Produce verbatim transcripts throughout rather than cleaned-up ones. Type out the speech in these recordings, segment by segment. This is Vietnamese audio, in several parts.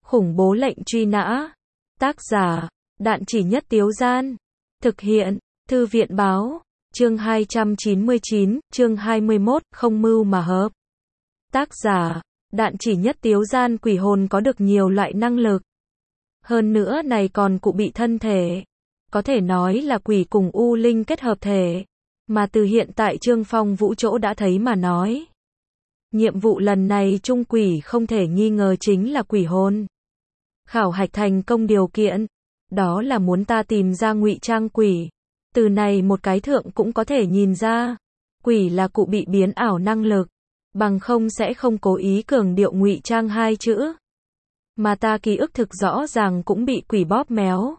Khủng bố lệnh truy nã. Tác giả, Đạn Chỉ Nhất Tiếu Gian. Thực hiện, Thư viện báo. Chương hai trăm chín mươi chín, chương hai mươi mốt, không mưu mà hợp. Tác giả, Đạn Chỉ Nhất Tiếu Gian. Quỷ hồn có được nhiều loại năng lực. Hơn nữa này còn cụ bị thân thể. Có thể nói là quỷ cùng u linh kết hợp thể. Mà từ hiện tại Trương Phong Vũ chỗ đã thấy mà nói. Nhiệm vụ lần này chung quỷ không thể nghi ngờ chính là quỷ hồn. Khảo hạch thành công điều kiện. Đó là muốn ta tìm ra ngụy trang quỷ. Từ này một cái thượng cũng có thể nhìn ra. Quỷ là cụ bị biến ảo năng lực. Bằng không sẽ không cố ý cường điệu ngụy trang hai chữ. Mà ta ký ức thực rõ ràng cũng bị quỷ bóp méo.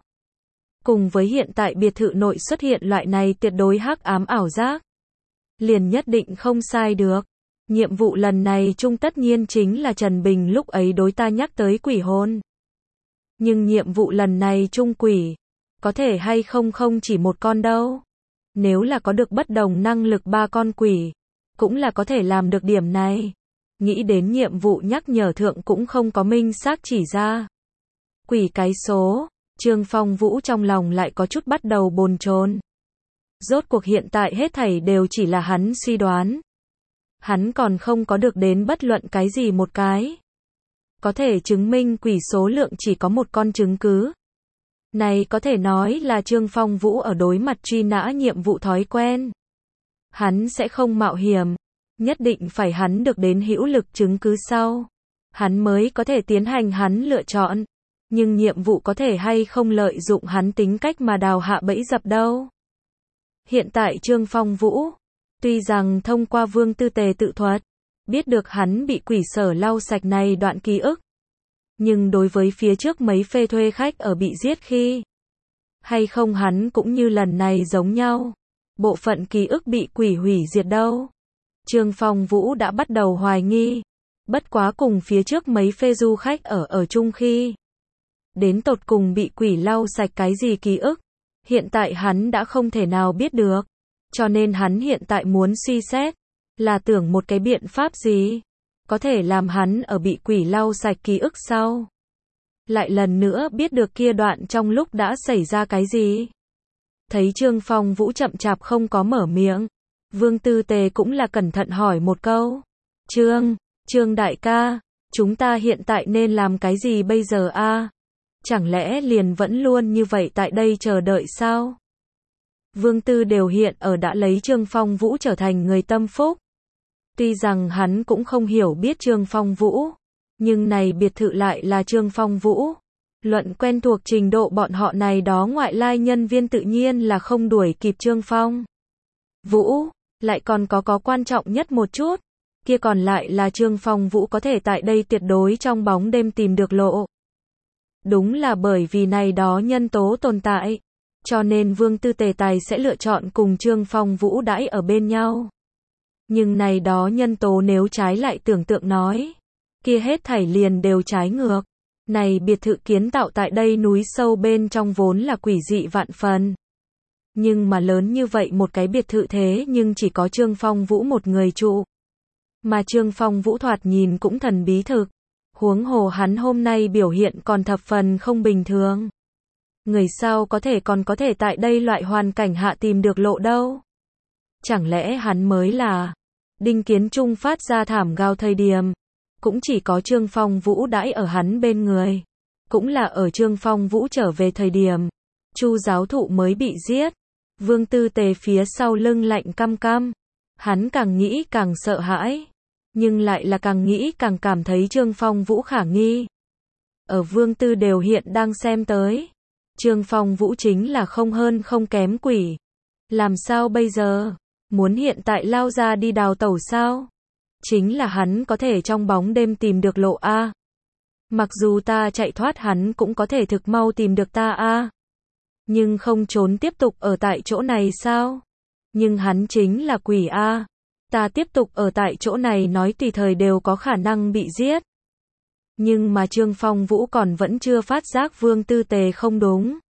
Cùng với hiện tại biệt thự nội xuất hiện loại này tuyệt đối hắc ám ảo giác. Liền nhất định không sai được. Nhiệm vụ lần này chung tất nhiên chính là Trần Bình lúc ấy đối ta nhắc tới quỷ hồn. Nhưng nhiệm vụ lần này chung quỷ, có thể hay không không chỉ một con đâu. Nếu là có được bất đồng năng lực ba con quỷ, cũng là có thể làm được điểm này. Nghĩ đến nhiệm vụ nhắc nhở thượng cũng không có minh xác chỉ ra. Quỷ cái số, Trương Phong Vũ trong lòng lại có chút bắt đầu bồn chồn. Rốt cuộc hiện tại hết thảy đều chỉ là hắn suy đoán. Hắn còn không có được đến bất luận cái gì một cái. Có thể chứng minh quỷ số lượng chỉ có một con chứng cứ. Này có thể nói là Trương Phong Vũ ở đối mặt truy nã nhiệm vụ thói quen. Hắn sẽ không mạo hiểm. Nhất định phải hắn được đến hữu lực chứng cứ sau. Hắn mới có thể tiến hành hắn lựa chọn. Nhưng nhiệm vụ có thể hay không lợi dụng hắn tính cách mà đào hạ bẫy dập đâu. Hiện tại Trương Phong Vũ, tuy rằng thông qua Vương Tư Tề tự thuật, biết được hắn bị quỷ sở lau sạch này đoạn ký ức. Nhưng đối với phía trước mấy phê thuê khách ở bị giết khi, hay không hắn cũng như lần này giống nhau. Bộ phận ký ức bị quỷ hủy diệt đâu. Trương Phong Vũ đã bắt đầu hoài nghi. Bất quá cùng phía trước mấy phê du khách ở ở chung khi. Đến tột cùng bị quỷ lau sạch cái gì ký ức. Hiện tại hắn đã không thể nào biết được. Cho nên hắn hiện tại muốn suy xét. Là tưởng một cái biện pháp gì. Có thể làm hắn ở bị quỷ lau sạch ký ức sau. Lại lần nữa biết được kia đoạn trong lúc đã xảy ra cái gì. Thấy Trương Phong Vũ chậm chạp không có mở miệng. Vương Tư Tề cũng là cẩn thận hỏi một câu. Trương, Trương đại ca, chúng ta hiện tại nên làm cái gì bây giờ a? Chẳng lẽ liền vẫn luôn như vậy tại đây chờ đợi sao? Vương Tư đều hiện ở đã lấy Trương Phong Vũ trở thành người tâm phúc. Tuy rằng hắn cũng không hiểu biết Trương Phong Vũ, nhưng này biệt thự lại là Trương Phong Vũ. Luận quen thuộc trình độ bọn họ này đó ngoại lai nhân viên tự nhiên là không đuổi kịp Trương Phong Vũ, lại còn có có quan trọng nhất một chút, kia còn lại là Trương Phong Vũ có thể tại đây tuyệt đối trong bóng đêm tìm được lộ. Đúng là bởi vì này đó nhân tố tồn tại, cho nên Vương Tư Tề Tài sẽ lựa chọn cùng Trương Phong Vũ đãi ở bên nhau. Nhưng này đó nhân tố nếu trái lại tưởng tượng nói, kia hết thảy liền đều trái ngược. Này biệt thự kiến tạo tại đây núi sâu bên trong vốn là quỷ dị vạn phần. Nhưng mà lớn như vậy một cái biệt thự thế nhưng chỉ có Trương Phong Vũ một người trụ. Mà Trương Phong Vũ thoạt nhìn cũng thần bí thực. Huống hồ hắn hôm nay biểu hiện còn thập phần không bình thường. Người sao có thể còn có thể tại đây loại hoàn cảnh hạ tìm được lộ đâu. Chẳng lẽ hắn mới là Đinh Kiến Trung phát ra thảm gào thời điểm. Cũng chỉ có Trương Phong Vũ đãi ở hắn bên người. Cũng là ở Trương Phong Vũ trở về thời điểm. Chu giáo thụ mới bị giết. Vương Tư Tề phía sau lưng lạnh căm căm. Hắn càng nghĩ càng sợ hãi. Nhưng lại là càng nghĩ càng cảm thấy Trương Phong Vũ khả nghi. Ở Vương Tư đều hiện đang xem tới. Trương Phong Vũ chính là không hơn không kém quỷ. Làm sao bây giờ? Muốn hiện tại lao ra đi đào tẩu sao? Chính là hắn có thể trong bóng đêm tìm được lộ A. Mặc dù ta chạy thoát hắn cũng có thể thực mau tìm được ta A. Nhưng không trốn tiếp tục ở tại chỗ này sao? Nhưng hắn chính là quỷ A. Ta tiếp tục ở tại chỗ này nói tùy thời đều có khả năng bị giết. Nhưng mà Trương Phong Vũ còn vẫn chưa phát giác Vương Tư Tề không đúng.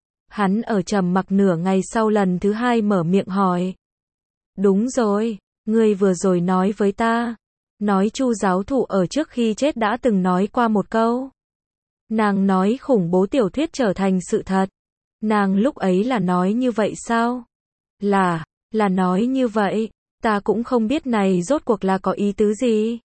Hắn ở trầm mặc nửa ngày sau lần thứ hai mở miệng hỏi. Đúng rồi, ngươi vừa rồi nói với ta. Nói Chu giáo thụ ở trước khi chết đã từng nói qua một câu. Nàng nói khủng bố tiểu thuyết trở thành sự thật. Nàng lúc ấy là nói như vậy sao? Là, là nói như vậy. Ta cũng không biết này rốt cuộc là có ý tứ gì.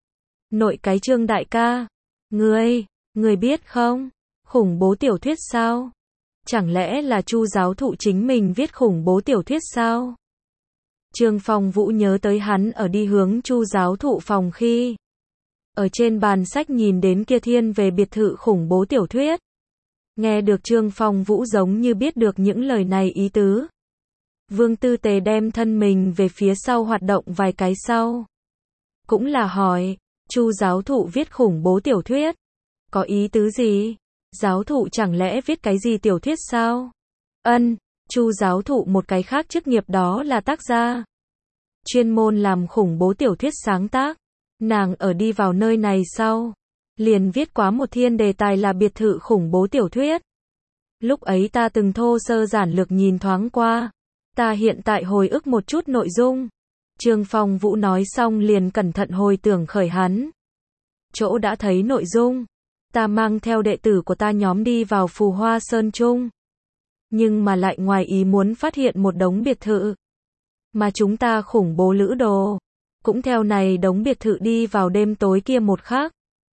Nội cái Trương đại ca. Ngươi, ngươi biết không? Khủng bố tiểu thuyết sao? Chẳng lẽ là Chu giáo thụ chính mình viết khủng bố tiểu thuyết sao? Trương Phong Vũ nhớ tới hắn ở đi hướng Chu giáo thụ phòng khi ở trên bàn sách nhìn đến kia thiên về biệt thự khủng bố tiểu thuyết. Nghe được Trương Phong Vũ giống như biết được những lời này ý tứ. Vương Tư Tề đem thân mình về phía sau hoạt động vài cái sau. Cũng là hỏi, Chu giáo thụ viết khủng bố tiểu thuyết. Có ý tứ gì? Giáo thụ chẳng lẽ viết cái gì tiểu thuyết sao? Ân, Chu giáo thụ một cái khác chức nghiệp đó là tác gia. Chuyên môn làm khủng bố tiểu thuyết sáng tác. Nàng ở đi vào nơi này sau. Liền viết quá một thiên đề tài là biệt thự khủng bố tiểu thuyết. Lúc ấy ta từng thô sơ giản lược nhìn thoáng qua. Ta hiện tại hồi ức một chút nội dung. Trương Phong Vũ nói xong liền cẩn thận hồi tưởng khởi hắn. Chỗ đã thấy nội dung. Ta mang theo đệ tử của ta nhóm đi vào Phù Hoa Sơn Trung. Nhưng mà lại ngoài ý muốn phát hiện một đống biệt thự. Mà chúng ta khủng bố lữ đồ. Cũng theo này đống biệt thự đi vào đêm tối kia một khắc.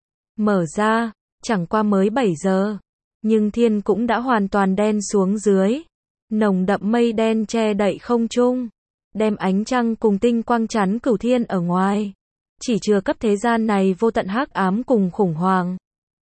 Mở ra, chẳng qua mới bảy giờ. Nhưng thiên cũng đã hoàn toàn đen xuống dưới. Nồng đậm mây đen che đậy không trung. Đem ánh trăng cùng tinh quang chắn cửu thiên ở ngoài. Chỉ chừa cấp thế gian này vô tận hắc ám cùng khủng hoảng.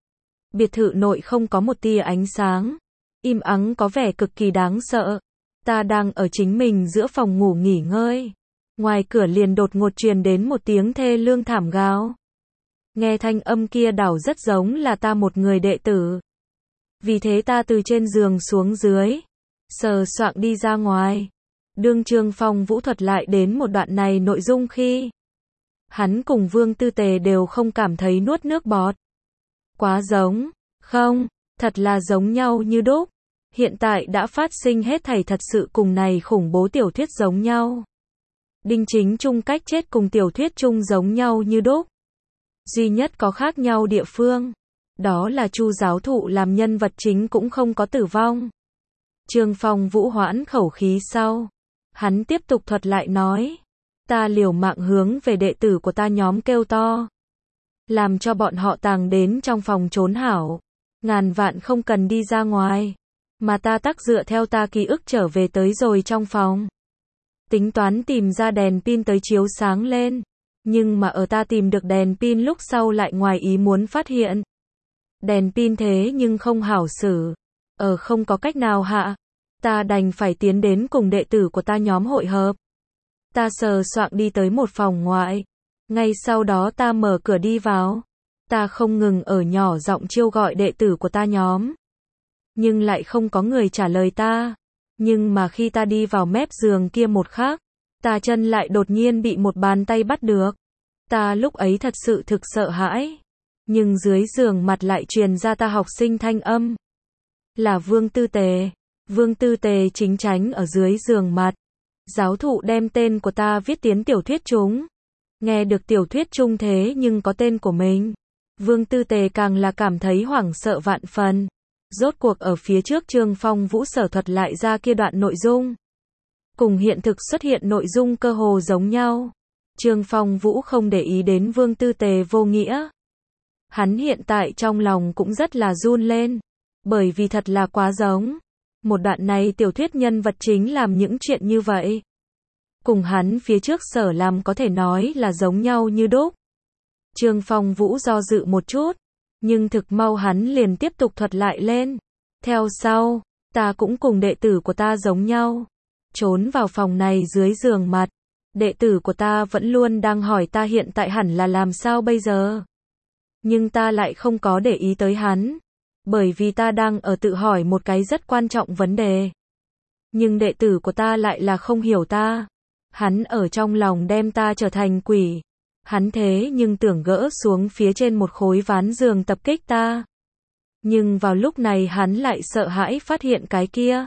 Biệt thự nội không có một tia ánh sáng. Im ắng có vẻ cực kỳ đáng sợ. Ta đang ở chính mình giữa phòng ngủ nghỉ ngơi. Ngoài cửa liền đột ngột truyền đến một tiếng thê lương thảm gào. Nghe thanh âm kia đảo rất giống là ta một người đệ tử. Vì thế ta từ trên giường xuống dưới. Sờ soạng đi ra ngoài. Đương Trương Phong Vũ thuật lại đến một đoạn này nội dung khi. Hắn cùng Vương Tư Tề đều không cảm thấy nuốt nước bọt. Quá giống. Không, thật là giống nhau như đúc. Hiện tại đã phát sinh hết thảy thật sự cùng này khủng bố tiểu thuyết giống nhau. Đinh Chính Trung cách chết cùng tiểu thuyết chung giống nhau như đúc. Duy nhất có khác nhau địa phương. Đó là Chu giáo thụ làm nhân vật chính cũng không có tử vong. Trương Phong Vũ hoãn khẩu khí sau. Hắn tiếp tục thuật lại nói. Ta liều mạng hướng về đệ tử của ta nhóm kêu to. Làm cho bọn họ tàng đến trong phòng trốn hảo. Ngàn vạn không cần đi ra ngoài. Mà ta tắc dựa theo ta ký ức trở về tới rồi trong phòng. Tính toán tìm ra đèn pin tới chiếu sáng lên. Nhưng mà ở ta tìm được đèn pin lúc sau lại ngoài ý muốn phát hiện. Đèn pin thế nhưng không hảo xử. Ở không có cách nào hạ. Ta đành phải tiến đến cùng đệ tử của ta nhóm hội hợp. Ta sờ soạng đi tới một phòng ngoại. Ngay sau đó ta mở cửa đi vào. Ta không ngừng ở nhỏ giọng chiêu gọi đệ tử của ta nhóm. Nhưng lại không có người trả lời ta. Nhưng mà khi ta đi vào mép giường kia một khắc, ta chân lại đột nhiên bị một bàn tay bắt được. Ta lúc ấy thật sự thực sợ hãi. Nhưng dưới giường mặt lại truyền ra ta học sinh thanh âm. Là Vương Tư Tề. Vương Tư Tề chính tránh ở dưới giường mặt. Giáo thụ đem tên của ta viết tiến tiểu thuyết chúng. Nghe được tiểu thuyết chung thế nhưng có tên của mình. Vương Tư Tề càng là cảm thấy hoảng sợ vạn phần. Rốt cuộc ở phía trước Trương Phong Vũ sở thuật lại ra kia đoạn nội dung. Cùng hiện thực xuất hiện nội dung cơ hồ giống nhau. Trương Phong Vũ không để ý đến Vương Tư Tề vô nghĩa. Hắn hiện tại trong lòng cũng rất là run lên. Bởi vì thật là quá giống. Một đoạn này tiểu thuyết nhân vật chính làm những chuyện như vậy. Cùng hắn phía trước sở làm có thể nói là giống nhau như đúc. Trương Phong Vũ do dự một chút. Nhưng thực mau hắn liền tiếp tục thuật lại lên. Theo sau, ta cũng cùng đệ tử của ta giống nhau. Trốn vào phòng này dưới giường mặt. Đệ tử của ta vẫn luôn đang hỏi ta hiện tại hẳn là làm sao bây giờ. Nhưng ta lại không có để ý tới hắn. Bởi vì ta đang ở tự hỏi một cái rất quan trọng vấn đề. Nhưng đệ tử của ta lại là không hiểu ta. Hắn ở trong lòng đem ta trở thành quỷ. Hắn thế nhưng tưởng gỡ xuống phía trên một khối ván giường tập kích ta. Nhưng vào lúc này hắn lại sợ hãi phát hiện cái kia.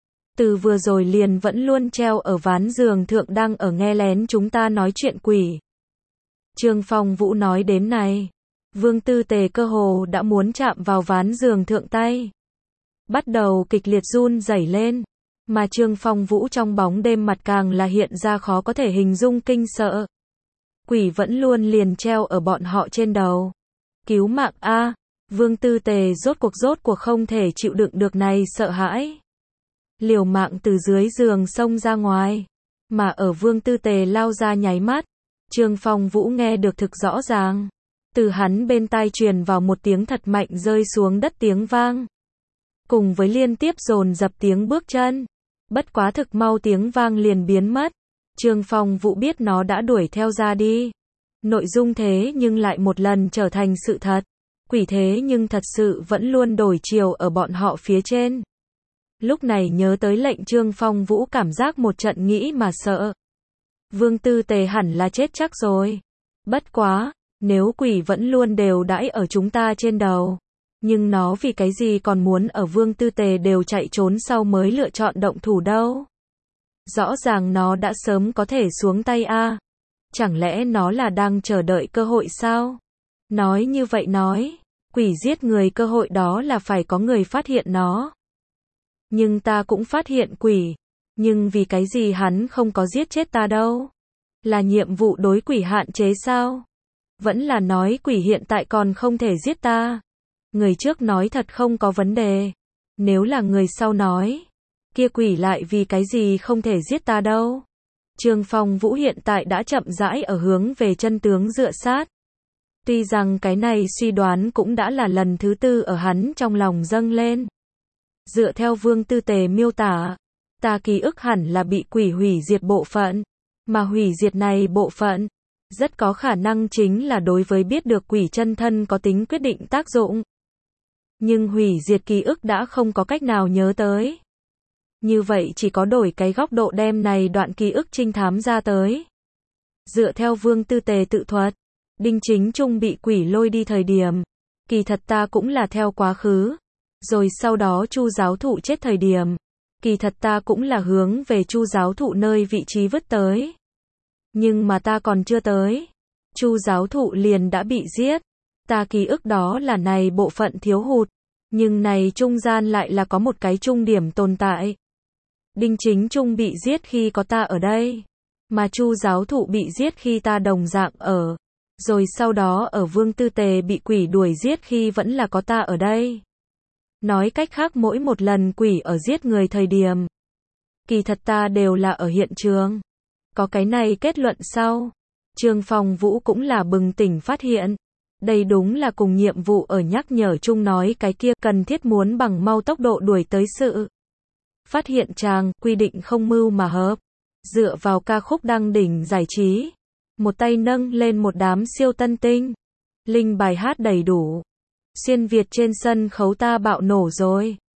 Từ vừa rồi liền vẫn luôn treo ở ván giường thượng đang ở nghe lén chúng ta nói chuyện quỷ. Trương Phong Vũ nói đến này. Vương Tư Tề cơ hồ đã muốn chạm vào ván giường thượng tay. Bắt đầu kịch liệt run rẩy lên. Mà Trương Phong Vũ trong bóng đêm mặt càng là hiện ra khó có thể hình dung kinh sợ. Quỷ vẫn luôn liền treo ở bọn họ trên đầu. Cứu mạng a! Vương Tư Tề rốt cuộc rốt cuộc không thể chịu đựng được này sợ hãi. Liều mạng từ dưới giường xông ra ngoài. Mà ở Vương Tư Tề lao ra nháy mắt, Trương Phong Vũ nghe được thực rõ ràng. Từ hắn bên tai truyền vào một tiếng thật mạnh rơi xuống đất tiếng vang. Cùng với liên tiếp dồn dập tiếng bước chân. Bất quá thực mau tiếng vang liền biến mất. Trương Phong Vũ biết nó đã đuổi theo ra đi. Nội dung thế nhưng lại một lần trở thành sự thật. Quỷ thế nhưng thật sự vẫn luôn đổi chiều ở bọn họ phía trên. Lúc này nhớ tới lệnh Trương Phong Vũ cảm giác một trận nghĩ mà sợ. Vương Tư Tề hẳn là chết chắc rồi. Bất quá, nếu quỷ vẫn luôn đều đãi ở chúng ta trên đầu. Nhưng nó vì cái gì còn muốn ở Vương Tư Tề đều chạy trốn sau mới lựa chọn động thủ đâu. Rõ ràng nó đã sớm có thể xuống tay a. Chẳng lẽ nó là đang chờ đợi cơ hội sao? Nói như vậy nói, quỷ giết người cơ hội đó là phải có người phát hiện nó. Nhưng ta cũng phát hiện quỷ. Nhưng vì cái gì hắn không có giết chết ta đâu? Là nhiệm vụ đối quỷ hạn chế sao? Vẫn là nói quỷ hiện tại còn không thể giết ta? Người trước nói thật không có vấn đề. Nếu là người sau nói, kia quỷ lại vì cái gì không thể giết ta đâu? Trương Phong Vũ hiện tại đã chậm rãi ở hướng về chân tướng dựa sát. Tuy rằng cái này suy đoán cũng đã là lần thứ tư ở hắn trong lòng dâng lên. Dựa theo Vương Tư Tề miêu tả, ta ký ức hẳn là bị quỷ hủy diệt bộ phận. Mà hủy diệt này bộ phận, rất có khả năng chính là đối với biết được quỷ chân thân có tính quyết định tác dụng. Nhưng hủy diệt ký ức đã không có cách nào nhớ tới. Như vậy chỉ có đổi cái góc độ đem này đoạn ký ức trinh thám ra tới. Dựa theo Vương Tư Tề tự thuật, Đinh Chính Trung bị quỷ lôi đi thời điểm, kỳ thật ta cũng là theo quá khứ. Rồi sau đó Chu giáo thụ chết thời điểm, kỳ thật ta cũng là hướng về Chu giáo thụ nơi vị trí vứt tới. Nhưng mà ta còn chưa tới, Chu giáo thụ liền đã bị giết. Ta ký ức đó là này bộ phận thiếu hụt, nhưng này trung gian lại là có một cái trung điểm tồn tại. Đinh Chính Trung bị giết khi có ta ở đây, mà Chu giáo thụ bị giết khi ta đồng dạng ở. Rồi sau đó ở Vương Tư Tề bị quỷ đuổi giết khi vẫn là có ta ở đây. Nói cách khác mỗi một lần quỷ ở giết người thời điểm, kỳ thật ta đều là ở hiện trường. Có cái này kết luận sau, Trương Phong Vũ cũng là bừng tỉnh phát hiện. Đây đúng là cùng nhiệm vụ ở nhắc nhở chung nói cái kia cần thiết muốn bằng mau tốc độ đuổi tới sự. Phát hiện chàng, quy định không mưu mà hợp. Dựa vào ca khúc đăng đỉnh giải trí. Một tay nâng lên một đám siêu tân tinh. Linh bài hát đầy đủ. Xuyên Việt trên sân khấu ta bạo nổ rồi.